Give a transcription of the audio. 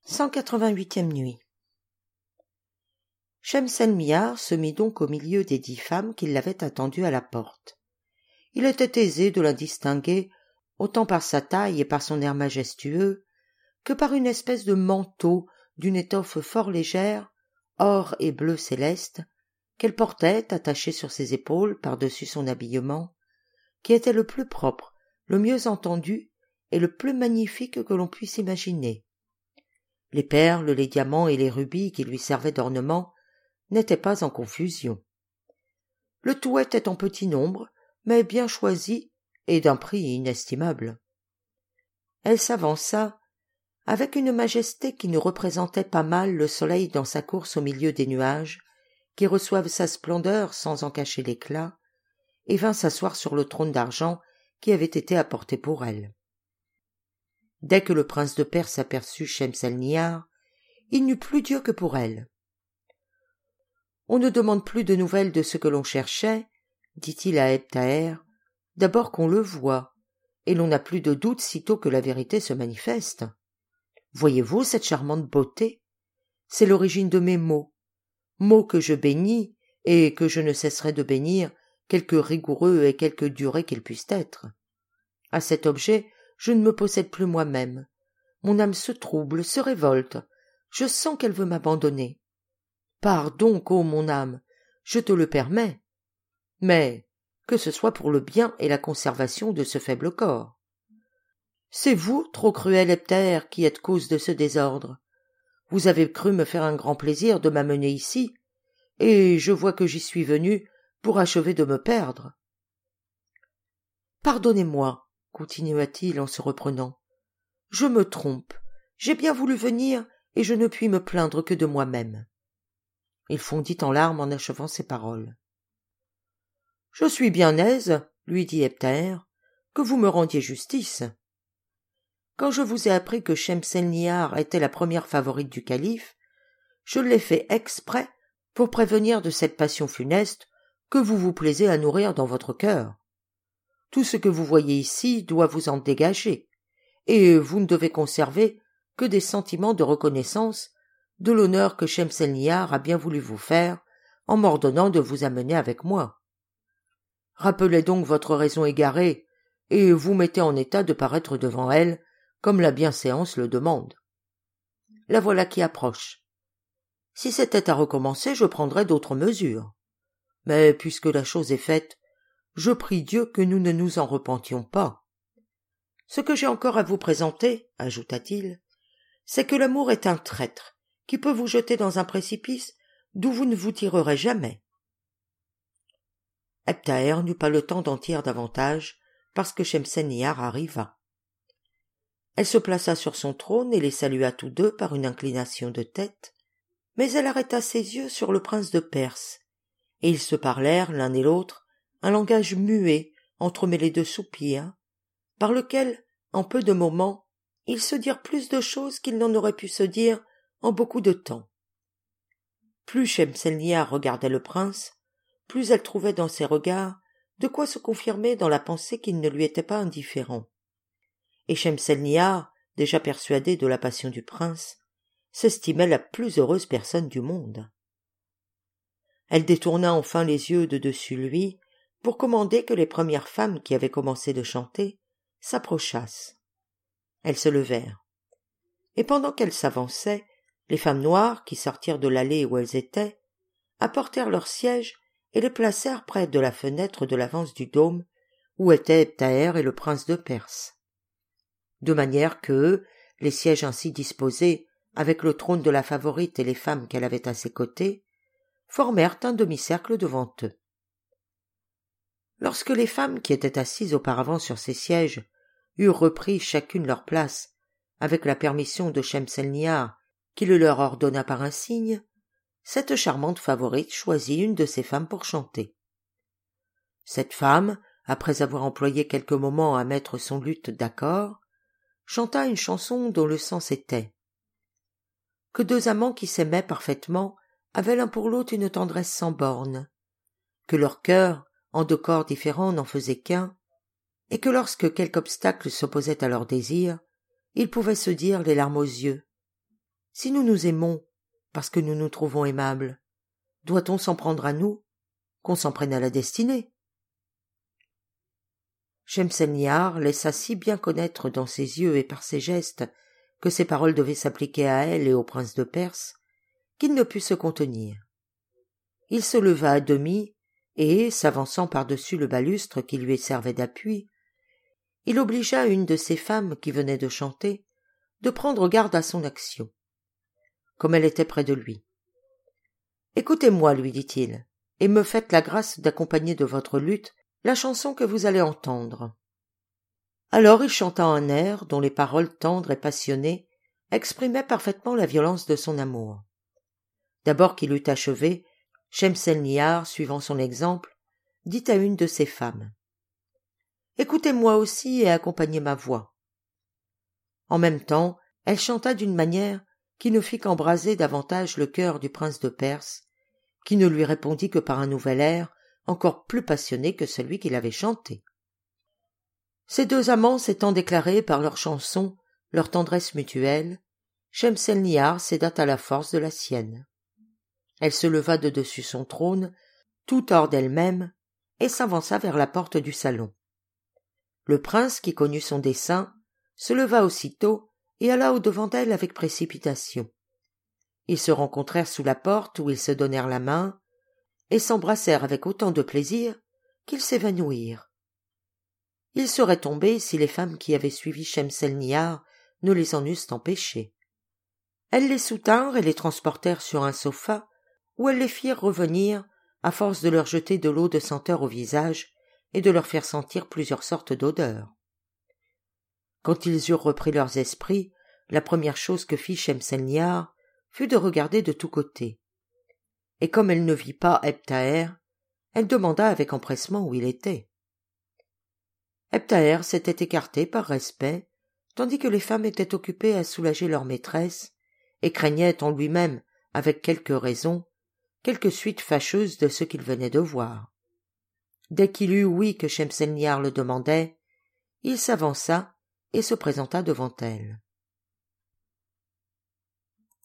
188e nuit. Shemselnihar se mit donc au milieu des 10 femmes qui l'avaient attendu à la porte. Il était aisé de la distinguer autant par sa taille et par son air majestueux que par une espèce de manteau d'une étoffe fort légère, or et bleu céleste, qu'elle portait attaché sur ses épaules par-dessus son habillement, qui était le plus propre, le mieux entendu et le plus magnifique que l'on puisse imaginer. Les perles, les diamants et les rubis qui lui servaient d'ornement n'étaient pas en confusion. Le tout était en petit nombre, mais bien choisi et d'un prix inestimable. Elle s'avança avec une majesté qui nous représentait pas mal le soleil dans sa course au milieu des nuages, qui reçoivent sa splendeur sans en cacher l'éclat, et vint s'asseoir sur le trône d'argent qui avait été apporté pour elle. Dès que le prince de Perse aperçut Shemselnihar, il n'eut plus d'yeux que pour elle. « On ne demande plus de nouvelles de ce que l'on cherchait, dit-il à Ebn Thaher, d'abord qu'on le voit, et l'on n'a plus de doute sitôt que la vérité se manifeste. Voyez-vous cette charmante beauté? C'est l'origine de mes mots que je bénis et que je ne cesserai de bénir, quelque rigoureux et quelque durés qu'ils puissent être. À cet objet, je ne me possède plus moi-même. Mon âme se trouble, se révolte. Je sens qu'elle veut m'abandonner. Pars donc, ô mon âme, je te le permets. Mais que ce soit pour le bien et la conservation de ce faible corps. C'est vous, trop cruel Ebn Thaher, qui êtes cause de ce désordre. Vous avez cru me faire un grand plaisir de m'amener ici, et je vois que j'y suis venu pour achever de me perdre. Pardonnez-moi, continua-t-il en se reprenant. Je me trompe. J'ai bien voulu venir, et je ne puis me plaindre que de moi-même. Il fondit en larmes en achevant ces paroles. Je suis bien aise, lui dit Ebn Thaher, que vous me rendiez justice. Quand je vous ai appris que Shemselnihar était la première favorite du calife, je l'ai fait exprès pour prévenir de cette passion funeste que vous vous plaisez à nourrir dans votre cœur. Tout ce que vous voyez ici doit vous en dégager, et vous ne devez conserver que des sentiments de reconnaissance de l'honneur que Shemselnihar a bien voulu vous faire en m'ordonnant de vous amener avec moi. Rappelez donc votre raison égarée, et vous mettez en état de paraître devant elle comme la bienséance le demande. La voilà qui approche. Si c'était à recommencer, je prendrais d'autres mesures. Mais puisque la chose est faite, je prie Dieu que nous ne nous en repentions pas. Ce que j'ai encore à vous présenter, ajouta-t-il, c'est que l'amour est un traître qui peut vous jeter dans un précipice d'où vous ne vous tirerez jamais. Ebn Thaher n'eut pas le temps d'en dire davantage parce que Shemselnihar arriva. Elle se plaça sur son trône et les salua tous deux par une inclination de tête, mais elle arrêta ses yeux sur le prince de Perse, et ils se parlèrent l'un et l'autre un langage muet entremêlé de soupirs, par lequel, en peu de moments, ils se dirent plus de choses qu'ils n'en auraient pu se dire en beaucoup de temps. Plus Shemselnihar regardait le prince, plus elle trouvait dans ses regards de quoi se confirmer dans la pensée qu'il ne lui était pas indifférent. Et Shemselnihar, déjà persuadée de la passion du prince, s'estimait la plus heureuse personne du monde. Elle détourna enfin les yeux de dessus lui pour commander que les premières femmes qui avaient commencé de chanter s'approchassent. Elles se levèrent. Et pendant qu'elles s'avançaient, les femmes noires qui sortirent de l'allée où elles étaient apportèrent leurs sièges et les placèrent près de la fenêtre de l'avance du dôme où étaient Ebn Thaher et le prince de Perse. De manière que, les sièges ainsi disposés, avec le trône de la favorite et les femmes qu'elle avait à ses côtés, formèrent un demi-cercle devant eux. Lorsque les femmes qui étaient assises auparavant sur ces sièges eurent repris chacune leur place, avec la permission de Shemselnihar, qui le leur ordonna par un signe, cette charmante favorite choisit une de ses femmes pour chanter. Cette femme, après avoir employé quelques moments à mettre son luth d'accord, chanta une chanson dont le sens était que deux amants qui s'aimaient parfaitement avaient l'un pour l'autre une tendresse sans bornes, que leur cœur, en deux corps différents, n'en faisait qu'un, et que lorsque quelque obstacle s'opposait à leur désir, ils pouvaient se dire les larmes aux yeux. Si nous nous aimons, parce que nous nous trouvons aimables, doit-on s'en prendre à nous, qu'on s'en prenne à la destinée? Shemselnihar laissa si bien connaître dans ses yeux et par ses gestes que ces paroles devaient s'appliquer à elle et au prince de Perse, qu'il ne put se contenir. Il se leva à demi, et, s'avançant par-dessus le balustre qui lui servait d'appui, il obligea une de ces femmes qui venaient de chanter de prendre garde à son action. Comme elle était près de lui. « Écoutez-moi, lui dit-il, et me faites la grâce d'accompagner de votre luth la chanson que vous allez entendre. » Alors il chanta un air dont les paroles tendres et passionnées exprimaient parfaitement la violence de son amour. D'abord qu'il eut achevé, Shemselnihar, suivant son exemple, dit à une de ses femmes « Écoutez-moi aussi et accompagnez ma voix. » En même temps, elle chanta d'une manière qui ne fit qu'embraser davantage le cœur du prince de Perse, qui ne lui répondit que par un nouvel air encore plus passionné que celui qu'il avait chanté. Ces deux amants s'étant déclarés par leur chanson leur tendresse mutuelle, Shemselnihar céda à la force de la sienne. Elle se leva de dessus son trône, tout hors d'elle-même, et s'avança vers la porte du salon. Le prince, qui connut son dessein, se leva aussitôt et alla au-devant d'elle avec précipitation. Ils se rencontrèrent sous la porte où ils se donnèrent la main et s'embrassèrent avec autant de plaisir qu'ils s'évanouirent. Ils seraient tombés si les femmes qui avaient suivi Shemselnihar ne les en eussent empêchés. Elles les soutinrent et les transportèrent sur un sofa où elles les firent revenir à force de leur jeter de l'eau de senteur au visage et de leur faire sentir plusieurs sortes d'odeurs. Quand ils eurent repris leurs esprits, la première chose que fit Shemselnihar fut de regarder de tous côtés. Et comme elle ne vit pas Ebn Thaher, elle demanda avec empressement où il était. Ebn Thaher s'était écarté par respect, tandis que les femmes étaient occupées à soulager leur maîtresse et craignaient en lui-même, avec quelque raison, quelque suite fâcheuse de ce qu'il venait de voir. Dès qu'il eut ouï que Shemselnihar le demandait, il s'avança et se présenta devant elle.